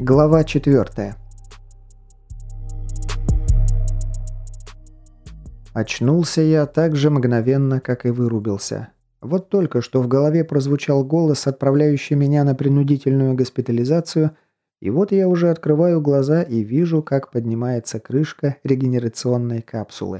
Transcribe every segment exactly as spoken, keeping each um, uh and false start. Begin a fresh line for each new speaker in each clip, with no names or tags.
Глава четвертая. Очнулся я так же мгновенно, как и вырубился. Вот только что в голове прозвучал голос, отправляющий меня на принудительную госпитализацию, и вот я уже открываю глаза и вижу, как поднимается крышка регенерационной капсулы.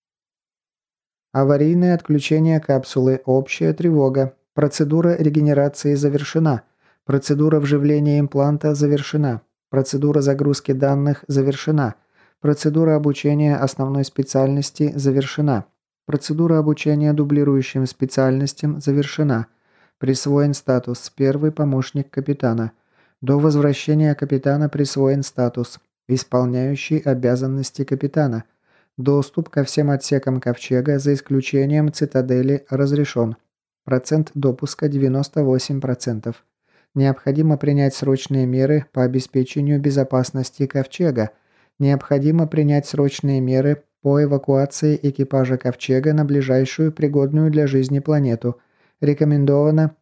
Аварийное отключение капсулы, общая тревога. Процедура регенерации завершена. Процедура вживления импланта завершена. Процедура загрузки данных завершена. Процедура обучения основной специальности завершена. Процедура обучения дублирующим специальностям завершена. Присвоен статус «Первый помощник капитана». До возвращения капитана присвоен статус «Исполняющий обязанности капитана». Доступ ко всем отсекам ковчега, за исключением цитадели, разрешен. Процент допуска девяносто восемь процентов. Необходимо принять срочные меры по обеспечению безопасности ковчега. Необходимо принять срочные меры по эвакуации экипажа ковчега на ближайшую пригодную для жизни планету. Рекомендовано.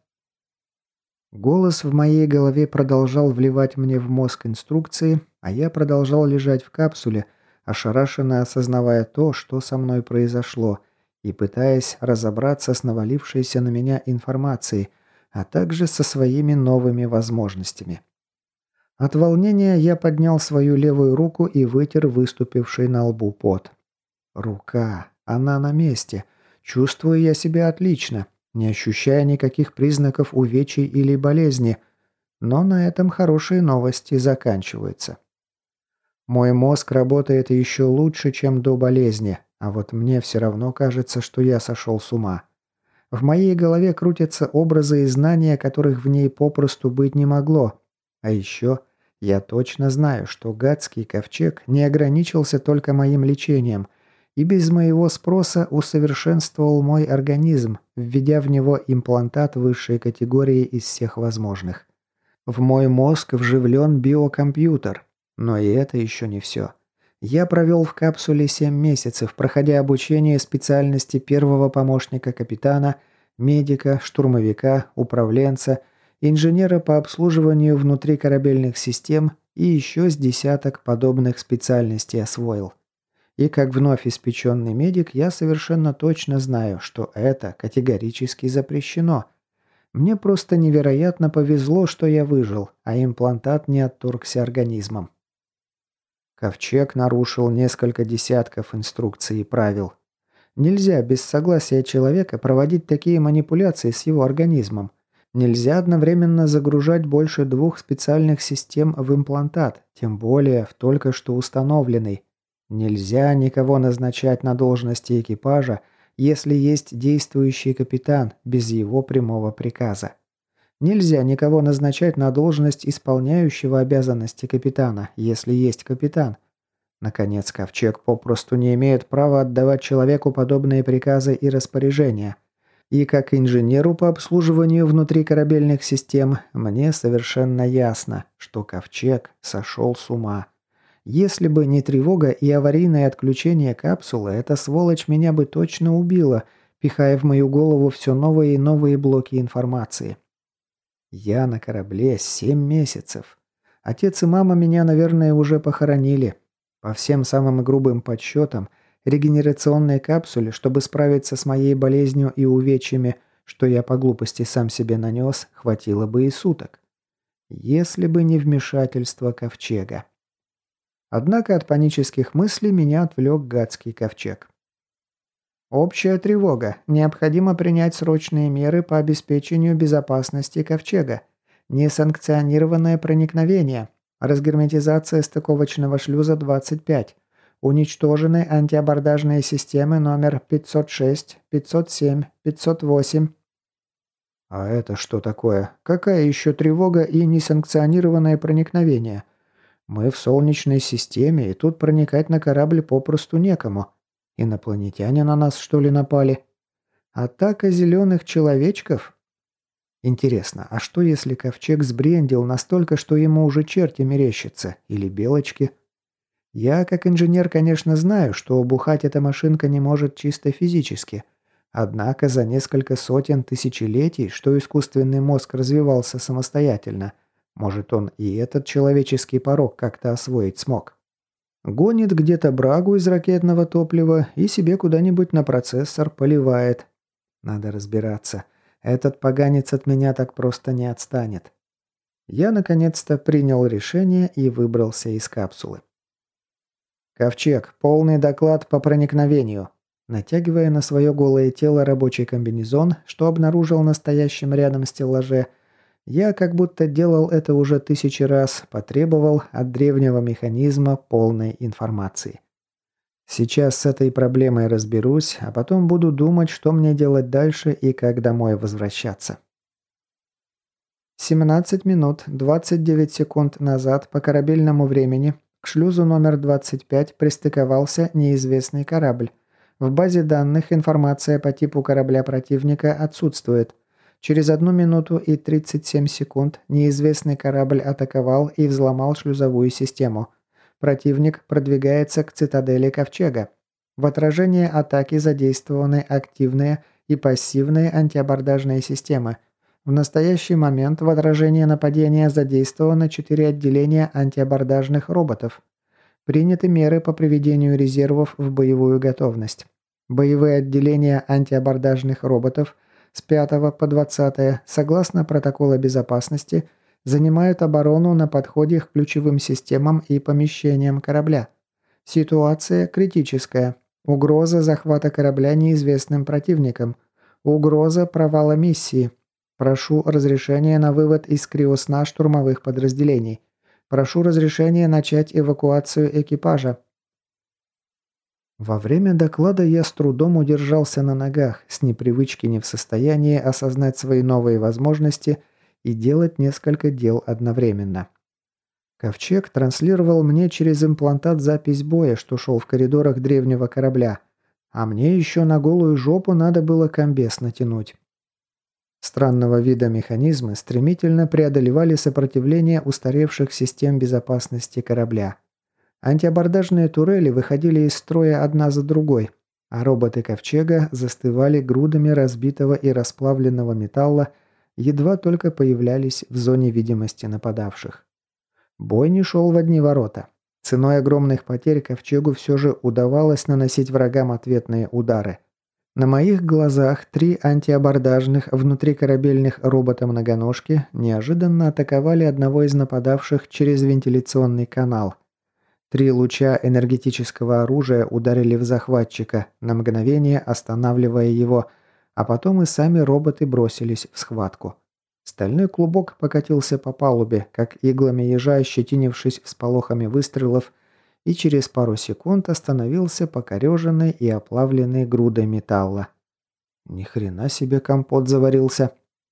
Голос в моей голове продолжал вливать мне в мозг инструкции, а я продолжал лежать в капсуле, ошарашенно осознавая то, что со мной произошло, и пытаясь разобраться с навалившейся на меня информацией, а также со своими новыми возможностями. От волнения я поднял свою левую руку и вытер выступивший на лбу пот. Рука. Она на месте. Чувствую я себя отлично, не ощущая никаких признаков увечий или болезни. Но на этом хорошие новости заканчиваются. Мой мозг работает еще лучше, чем до болезни, а вот мне все равно кажется, что я сошел с ума. В моей голове крутятся образы и знания, которых в ней попросту быть не могло. А еще я точно знаю, что гадский ковчег не ограничился только моим лечением и без моего спроса усовершенствовал мой организм, введя в него имплантат высшей категории из всех возможных. В мой мозг вживлен биокомпьютер. Но и это еще не все. Я провел в капсуле семь месяцев, проходя обучение специальности первого помощника капитана, медика, штурмовика, управленца, инженера по обслуживанию внутрикорабельных систем и еще с десяток подобных специальностей освоил. И как вновь испеченный медик, я совершенно точно знаю, что это категорически запрещено. Мне просто невероятно повезло, что я выжил, а имплантат не отторгся организмом. Ковчег нарушил несколько десятков инструкций и правил. Нельзя без согласия человека проводить такие манипуляции с его организмом. Нельзя одновременно загружать больше двух специальных систем в имплантат, тем более в только что установленный. Нельзя никого назначать на должности экипажа, если есть действующий капитан, без его прямого приказа. Нельзя никого назначать на должность исполняющего обязанности капитана, если есть капитан. Наконец, ковчег попросту не имеет права отдавать человеку подобные приказы и распоряжения. И как инженеру по обслуживанию внутрикорабельных систем, мне совершенно ясно, что ковчег сошел с ума. Если бы не тревога и аварийное отключение капсулы, эта сволочь меня бы точно убила, пихая в мою голову все новые и новые блоки информации. Я на корабле семь месяцев. Отец и мама меня, наверное, уже похоронили. По всем самым грубым подсчетам, регенерационной капсуле, чтобы справиться с моей болезнью и увечьями, что я по глупости сам себе нанес, хватило бы и суток. Если бы не вмешательство ковчега. Однако от панических мыслей меня отвлек гадский ковчег. Общая тревога. Необходимо принять срочные меры по обеспечению безопасности ковчега. Несанкционированное проникновение. Разгерметизация стыковочного шлюза двадцать пять. Уничтожены антиабордажные системы номер пятьсот шесть, пятьсот семь, пятьсот восемь. А это что такое? Какая еще тревога и несанкционированное проникновение? Мы в Солнечной системе, и тут проникать на корабль попросту некому. Инопланетяне на нас, что ли, напали? Атака зеленых человечков? Интересно, а что если ковчег сбрендил настолько, что ему уже черти мерещатся? Или белочки? Я, как инженер, конечно, знаю, что бухать эта машинка не может чисто физически. Однако за несколько сотен тысячелетий, что искусственный мозг развивался самостоятельно, Может, он и этот человеческий порог как-то освоить смог. Гонит где-то брагу из ракетного топлива и себе куда-нибудь на процессор поливает. Надо разбираться. Этот поганец от меня так просто не отстанет. Я наконец-то принял решение и выбрался из капсулы. «Ковчег, полный доклад по проникновению». Натягивая на свое голое тело рабочий комбинезон, что обнаружил на стоящем рядом стеллаже, я, как будто делал это уже тысячи раз, потребовал от древнего механизма полной информации. Сейчас с этой проблемой разберусь, а потом буду думать, что мне делать дальше и как домой возвращаться. семнадцать минут двадцать девять секунд назад по корабельному времени к шлюзу номер двадцать пять пристыковался неизвестный корабль. В базе данных информация по типу корабля противника отсутствует. Через одну минуту и тридцать семь секунд неизвестный корабль атаковал и взломал шлюзовую систему. Противник продвигается к цитадели Ковчега. В отражение атаки задействованы активные и пассивные антиабордажные системы. В настоящий момент в отражение нападения задействовано четыре отделения антиабордажных роботов. Приняты меры по приведению резервов в боевую готовность. Боевые отделения антиабордажных роботов с пятого по двадцатое, согласно протокола безопасности, занимают оборону на подходе к ключевым системам и помещениям корабля. Ситуация критическая. Угроза захвата корабля неизвестным противником. Угроза провала миссии. Прошу разрешения на вывод из криосна штурмовых подразделений. Прошу разрешения начать эвакуацию экипажа. Во время доклада я с трудом удержался на ногах, с непривычки не в состоянии осознать свои новые возможности и делать несколько дел одновременно. Ковчег транслировал мне через имплантат запись боя, что шел в коридорах древнего корабля, а мне еще на голую жопу надо было комбез натянуть. Странного вида механизмы стремительно преодолевали сопротивление устаревших систем безопасности корабля. Антиабордажные турели выходили из строя одна за другой, а роботы Ковчега застывали грудами разбитого и расплавленного металла, едва только появлялись в зоне видимости нападавших. Бой не шел в одни ворота. Ценой огромных потерь Ковчегу все же удавалось наносить врагам ответные удары. На моих глазах три антиабордажных внутрикорабельных робота-многоножки неожиданно атаковали одного из нападавших через вентиляционный канал. Три луча энергетического оружия ударили в захватчика, на мгновение останавливая его, а потом и сами роботы бросились в схватку. Стальной клубок покатился по палубе, как иглами ежа, ощетинившись всполохами выстрелов, и через пару секунд остановился покореженной и оплавленной грудой металла. Ни хрена себе компот заварился.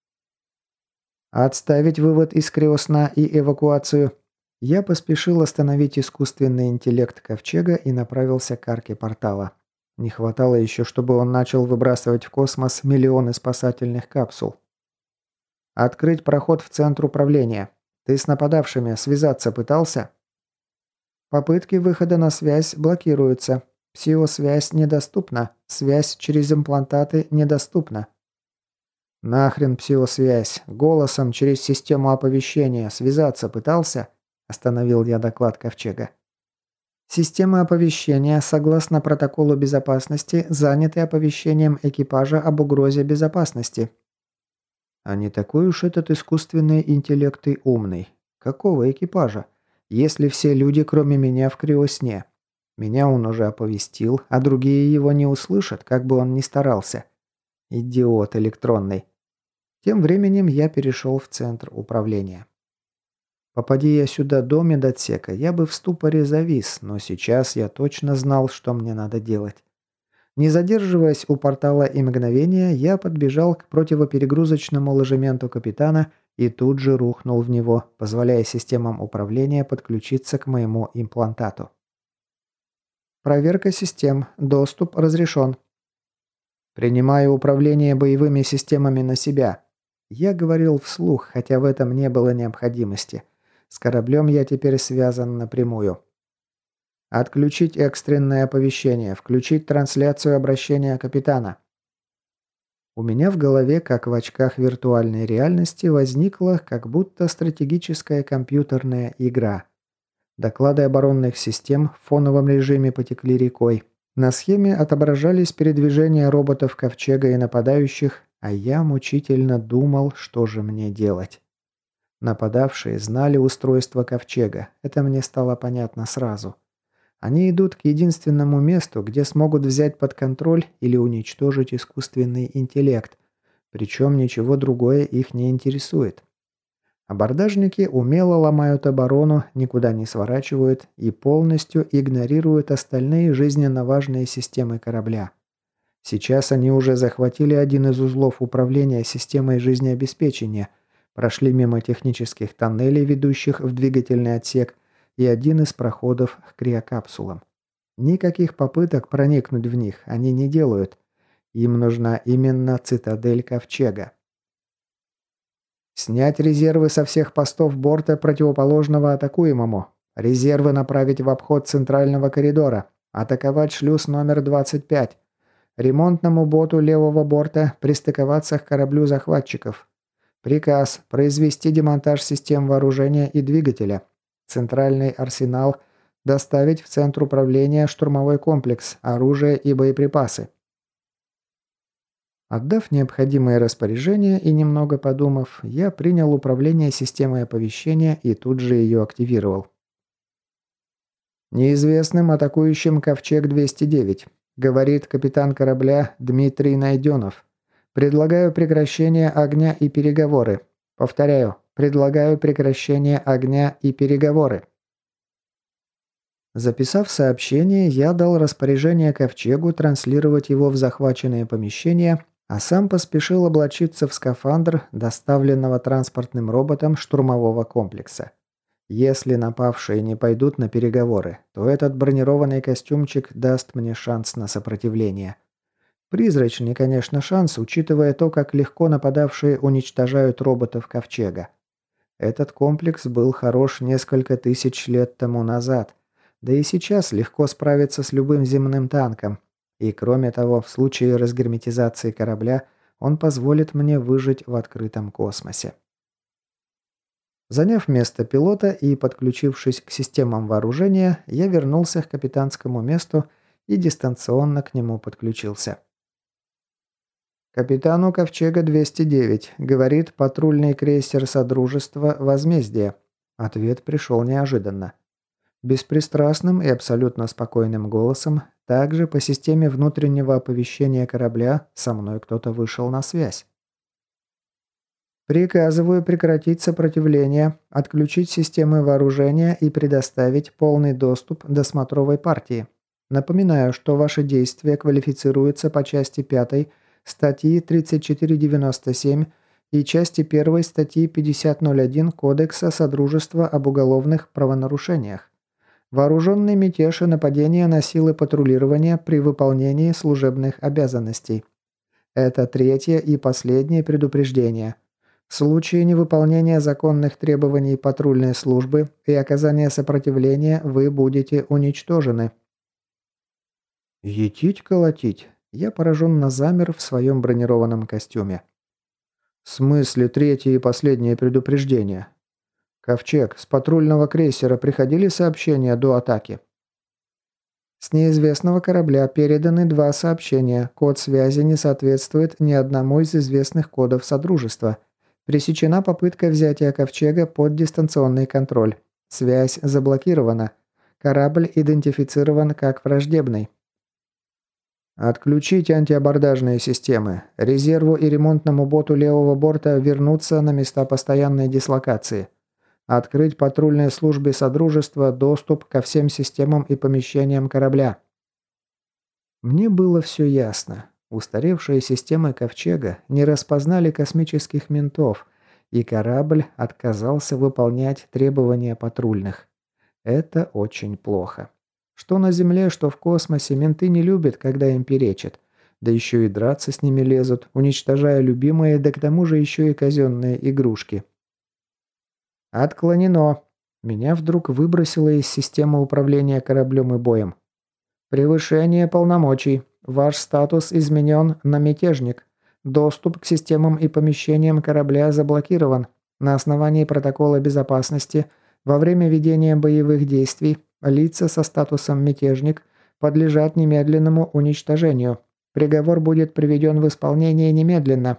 Отставить вывод из криосна и эвакуацию. Я поспешил остановить искусственный интеллект Ковчега и направился к арке портала. Не хватало еще, чтобы он начал выбрасывать в космос миллионы спасательных капсул. Открыть проход в центр управления. Ты с нападавшими связаться пытался? Попытки выхода на связь блокируются. Псиосвязь недоступна. Связь через имплантаты недоступна. Нахрен псиосвязь. Голосом через систему оповещения связаться пытался? Остановил я доклад Ковчега. Система оповещения, согласно протоколу безопасности, заняты оповещением экипажа об угрозе безопасности. А не такой уж этот искусственный интеллект и умный. Какого экипажа? Если все люди, кроме меня, в криосне. Меня он уже оповестил, а другие его не услышат, как бы он ни старался. Идиот электронный. Тем временем я перешел в центр управления. Попади я сюда до медотсека, я бы в ступоре завис, но сейчас я точно знал, что мне надо делать. Не задерживаясь у портала и мгновения, я подбежал к противоперегрузочному ложементу капитана и тут же рухнул в него, позволяя системам управления подключиться к моему имплантату. Проверка систем. Доступ разрешен. Принимаю управление боевыми системами на себя. Я говорил вслух, хотя в этом не было необходимости. С кораблем я теперь связан напрямую. Отключить экстренное оповещение, включить трансляцию обращения капитана. У меня в голове, как в очках виртуальной реальности, возникла как будто стратегическая компьютерная игра. Доклады оборонных систем в фоновом режиме потекли рекой. На схеме отображались передвижения роботов Ковчега и нападающих, а я мучительно думал, что же мне делать. Нападавшие знали устройство Ковчега, это мне стало понятно сразу. Они идут к единственному месту, где смогут взять под контроль или уничтожить искусственный интеллект, причем ничего другое их не интересует. Абордажники умело ломают оборону, никуда не сворачивают и полностью игнорируют остальные жизненно важные системы корабля. Сейчас они уже захватили один из узлов управления системой жизнеобеспечения, прошли мимо технических тоннелей, ведущих в двигательный отсек, и один из проходов к криокапсулам. Никаких попыток проникнуть в них они не делают. Им нужна именно цитадель Ковчега. Снять резервы со всех постов борта противоположного атакуемому. Резервы направить в обход центрального коридора. Атаковать шлюз номер двадцать пять. Ремонтному боту левого борта пристыковаться к кораблю захватчиков. Приказ произвести демонтаж систем вооружения и двигателя. Центральный арсенал доставить в центр управления штурмовой комплекс, оружие и боеприпасы. Отдав необходимые распоряжения и немного подумав, я принял управление системой оповещения и тут же ее активировал. «Неизвестным атакующим Ковчег двести девять», — говорит капитан корабля Дмитрий Найденов. «Предлагаю прекращение огня и переговоры. Повторяю, предлагаю прекращение огня и переговоры». Записав сообщение, я дал распоряжение Ковчегу транслировать его в захваченные помещения, а сам поспешил облачиться в скафандр, доставленного транспортным роботом штурмового комплекса. Если напавшие не пойдут на переговоры, то этот бронированный костюмчик даст мне шанс на сопротивление. Призрачный, конечно, шанс, учитывая то, как легко нападавшие уничтожают роботов Ковчега. Этот комплекс был хорош несколько тысяч лет тому назад, да и сейчас легко справиться с любым земным танком. И кроме того, в случае разгерметизации корабля он позволит мне выжить в открытом космосе. Заняв место пилота и подключившись к системам вооружения, я вернулся к капитанскому месту и дистанционно к нему подключился. «Капитану Ковчега двести девять», — говорит патрульный крейсер Содружества «Возмездие». Ответ пришел неожиданно. Беспристрастным и абсолютно спокойным голосом, также по системе внутреннего оповещения корабля, со мной кто-то вышел на связь. «Приказываю прекратить сопротивление, отключить системы вооружения и предоставить полный доступ до смотровой партии. Напоминаю, что ваши действия квалифицируются по части пятой статьи тридцать четыре девяносто семь и части первой статьи пятьдесят ноль один Кодекса Содружества об уголовных правонарушениях. Вооруженный мятеж и нападение на силы патрулирования при выполнении служебных обязанностей. Это третье и последнее предупреждение. В случае невыполнения законных требований патрульной службы и оказания сопротивления вы будете уничтожены». Етить-колотить. Я пораженно замер в своем бронированном костюме. «В смысле третье и последнее предупреждение? Ковчег, с патрульного крейсера приходили сообщения до атаки?» «С неизвестного корабля переданы два сообщения. Код связи не соответствует ни одному из известных кодов Содружества. Пресечена попытка взятия Ковчега под дистанционный контроль. Связь заблокирована. Корабль идентифицирован как враждебный». «Отключить антиабордажные системы. Резерву и ремонтному боту левого борта вернуться на места постоянной дислокации. Открыть патрульной службе Содружества доступ ко всем системам и помещениям корабля». Мне было все ясно. Устаревшие системы Ковчега не распознали космических ментов, и корабль отказался выполнять требования патрульных. Это очень плохо. Что на Земле, что в космосе менты не любят, когда им перечат. Да еще и драться с ними лезут, уничтожая любимые, да к тому же еще и казенные игрушки. «Отклонено». Меня вдруг выбросило из системы управления кораблем и боем. «Превышение полномочий. Ваш статус изменен на мятежник. Доступ к системам и помещениям корабля заблокирован. На основании протокола безопасности во время ведения боевых действий лица со статусом «мятежник» подлежат немедленному уничтожению. Приговор будет приведен в исполнение немедленно.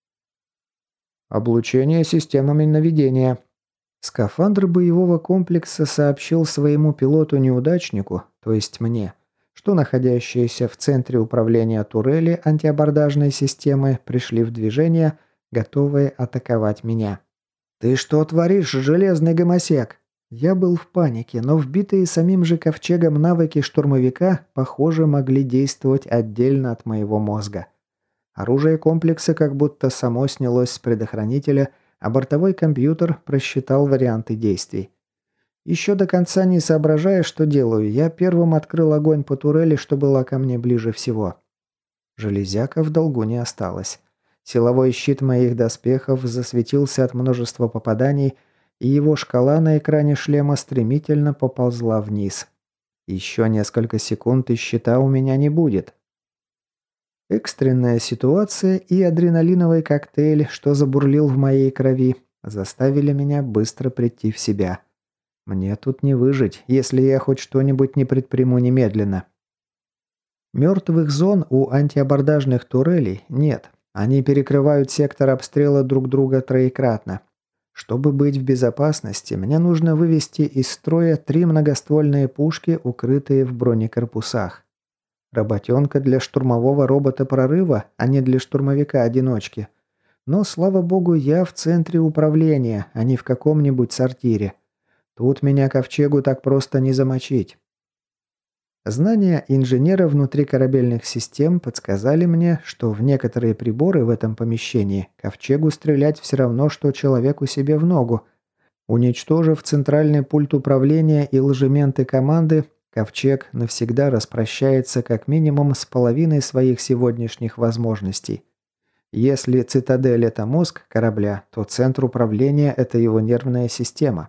Облучение системами наведения. Скафандр боевого комплекса сообщил своему пилоту-неудачнику, то есть мне, что находящиеся в центре управления турели антиабордажной системы пришли в движение, готовые атаковать меня. «Ты что творишь, железный гомосек?» Я был в панике, но вбитые самим же ковчегом навыки штурмовика, похоже, могли действовать отдельно от моего мозга. Оружие комплекса как будто само снялось с предохранителя, а бортовой компьютер просчитал варианты действий. Еще до конца не соображая, что делаю, я первым открыл огонь по турели, что была ко мне ближе всего. Железяка в долгу не осталось. Силовой щит моих доспехов засветился от множества попаданий, и его шкала на экране шлема стремительно поползла вниз. Еще несколько секунд, и щита у меня не будет. Экстренная ситуация и адреналиновый коктейль, что забурлил в моей крови, заставили меня быстро прийти в себя. Мне тут не выжить, если я хоть что-нибудь не предприму немедленно. Мертвых зон у антиабордажных турелей нет. Они перекрывают сектор обстрела друг друга троекратно. Чтобы быть в безопасности, мне нужно вывести из строя три многоствольные пушки, укрытые в бронекорпусах. Работенка для штурмового робота прорыва, а не для штурмовика-одиночки. Но, слава богу, я в центре управления, а не в каком-нибудь сортире. Тут меня ковчегу так просто не замочить. Знания инженера внутрикорабельных систем подсказали мне, что в некоторые приборы в этом помещении ковчегу стрелять все равно, что человеку себе в ногу. Уничтожив центральный пульт управления и ложементы команды, ковчег навсегда распрощается как минимум с половиной своих сегодняшних возможностей. Если цитадель – это мозг корабля, то центр управления – это его нервная система.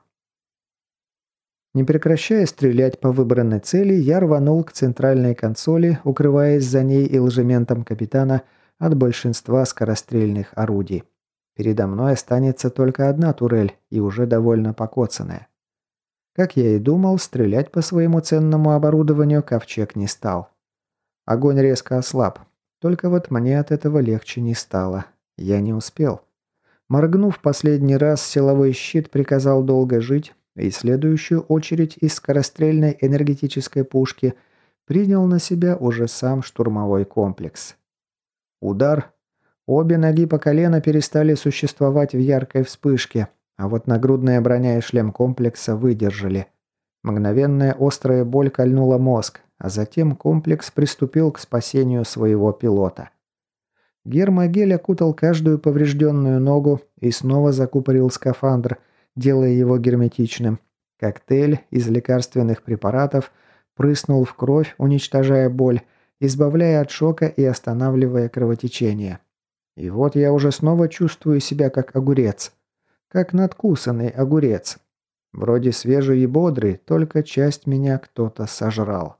Не прекращая стрелять по выбранной цели, я рванул к центральной консоли, укрываясь за ней и ложементом капитана от большинства скорострельных орудий. Передо мной останется только одна турель, и уже довольно покоцанная. Как я и думал, стрелять по своему ценному оборудованию ковчег не стал. Огонь резко ослаб. Только вот мне от этого легче не стало. Я не успел. Моргнув последний раз, силовой щит приказал долго жить, и следующую очередь из скорострельной энергетической пушки принял на себя уже сам штурмовой комплекс. Удар. Обе ноги по колено перестали существовать в яркой вспышке, а вот нагрудная броня и шлем комплекса выдержали. Мгновенная острая боль кольнула мозг, а затем комплекс приступил к спасению своего пилота. Гермогель окутал каждую поврежденную ногу и снова закупорил скафандр, делая его герметичным. Коктейль из лекарственных препаратов прыснул в кровь, уничтожая боль, избавляя от шока и останавливая кровотечение. И вот я уже снова чувствую себя как огурец. Как надкусанный огурец. Вроде свежий и бодрый, только часть меня кто-то сожрал.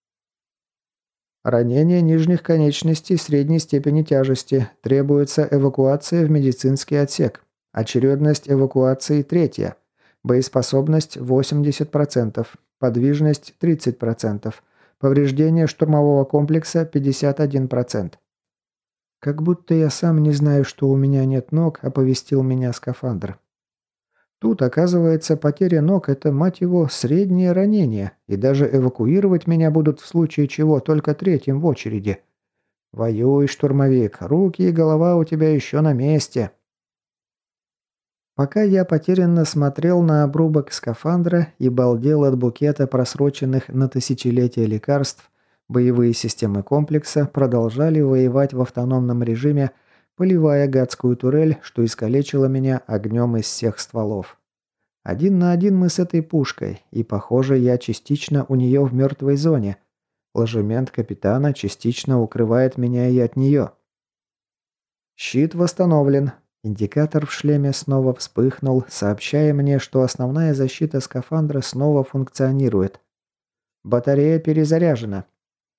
Ранение нижних конечностей средней степени тяжести. Требуется эвакуация в медицинский отсек. Очередность эвакуации третья. Боеспособность восемьдесят процентов. Подвижность тридцать процентов. Повреждение штурмового комплекса пятьдесят один процент. Как будто я сам не знаю, что у меня нет ног, оповестил меня скафандр. Тут, оказывается, потеря ног – это, мать его, среднее ранение, и даже эвакуировать меня будут в случае чего только третьим в очереди. Воюй, штурмовик, руки и голова у тебя еще на месте. Пока я потерянно смотрел на обрубок скафандра и балдел от букета просроченных на тысячелетия лекарств, боевые системы комплекса продолжали воевать в автономном режиме, поливая гадскую турель, что искалечило меня огнем из всех стволов. Один на один мы с этой пушкой, и, похоже, я частично у нее в мертвой зоне. Ложемент капитана частично укрывает меня и от нее. Щит восстановлен. Индикатор в шлеме снова вспыхнул, сообщая мне, что основная защита скафандра снова функционирует. Батарея перезаряжена.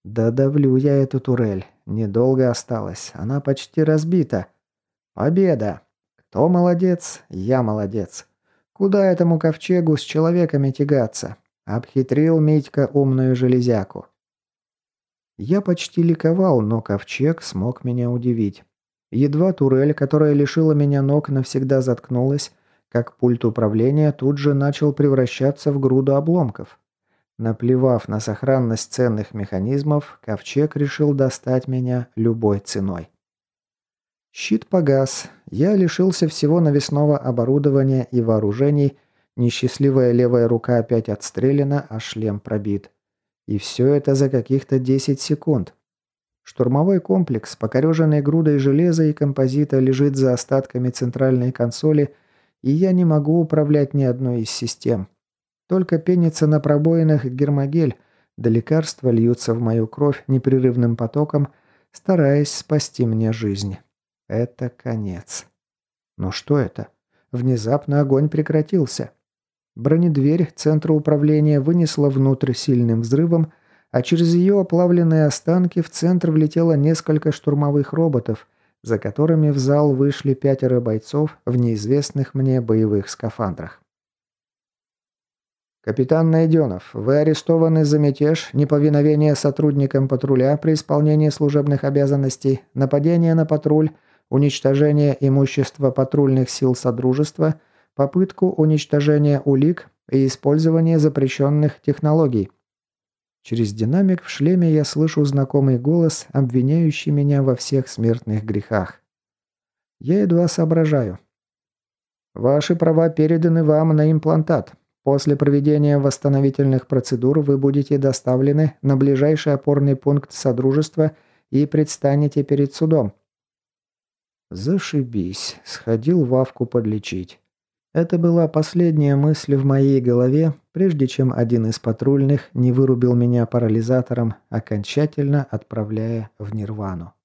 Да давлю я эту турель. Недолго осталось. Она почти разбита. Победа! Кто молодец? Я молодец. Куда этому ковчегу с человеками тягаться? Обхитрил Митька умную железяку. Я почти ликовал, но ковчег смог меня удивить. Едва турель, которая лишила меня ног, навсегда заткнулась, как пульт управления тут же начал превращаться в груду обломков. Наплевав на сохранность ценных механизмов, ковчег решил достать меня любой ценой. Щит погас. Я лишился всего навесного оборудования и вооружений, несчастливая левая рука опять отстрелена, а шлем пробит. И все это за каких-то десять секунд. Штурмовой комплекс, покореженный грудой железа и композита, лежит за остатками центральной консоли, и я не могу управлять ни одной из систем. Только пенится на пробоинах гермогель, да лекарства льются в мою кровь непрерывным потоком, стараясь спасти мне жизнь. Это конец. Но что это? Внезапно огонь прекратился. Бронедверь центра управления вынесла внутрь сильным взрывом, а через ее оплавленные останки в центр влетело несколько штурмовых роботов, за которыми в зал вышли пятеро бойцов в неизвестных мне боевых скафандрах. «Капитан Найденов, вы арестованы за мятеж, неповиновение сотрудникам патруля при исполнении служебных обязанностей, нападение на патруль, уничтожение имущества патрульных сил Содружества, попытку уничтожения улик и использование запрещенных технологий». Через динамик в шлеме я слышу знакомый голос, обвиняющий меня во всех смертных грехах. Я едва соображаю. «Ваши права переданы вам на имплантат. После проведения восстановительных процедур вы будете доставлены на ближайший опорный пункт Содружества и предстанете перед судом». Зашибись. Сходил Вавку подлечить. Это была последняя мысль в моей голове, прежде чем один из патрульных не вырубил меня парализатором, окончательно отправляя в нирвану.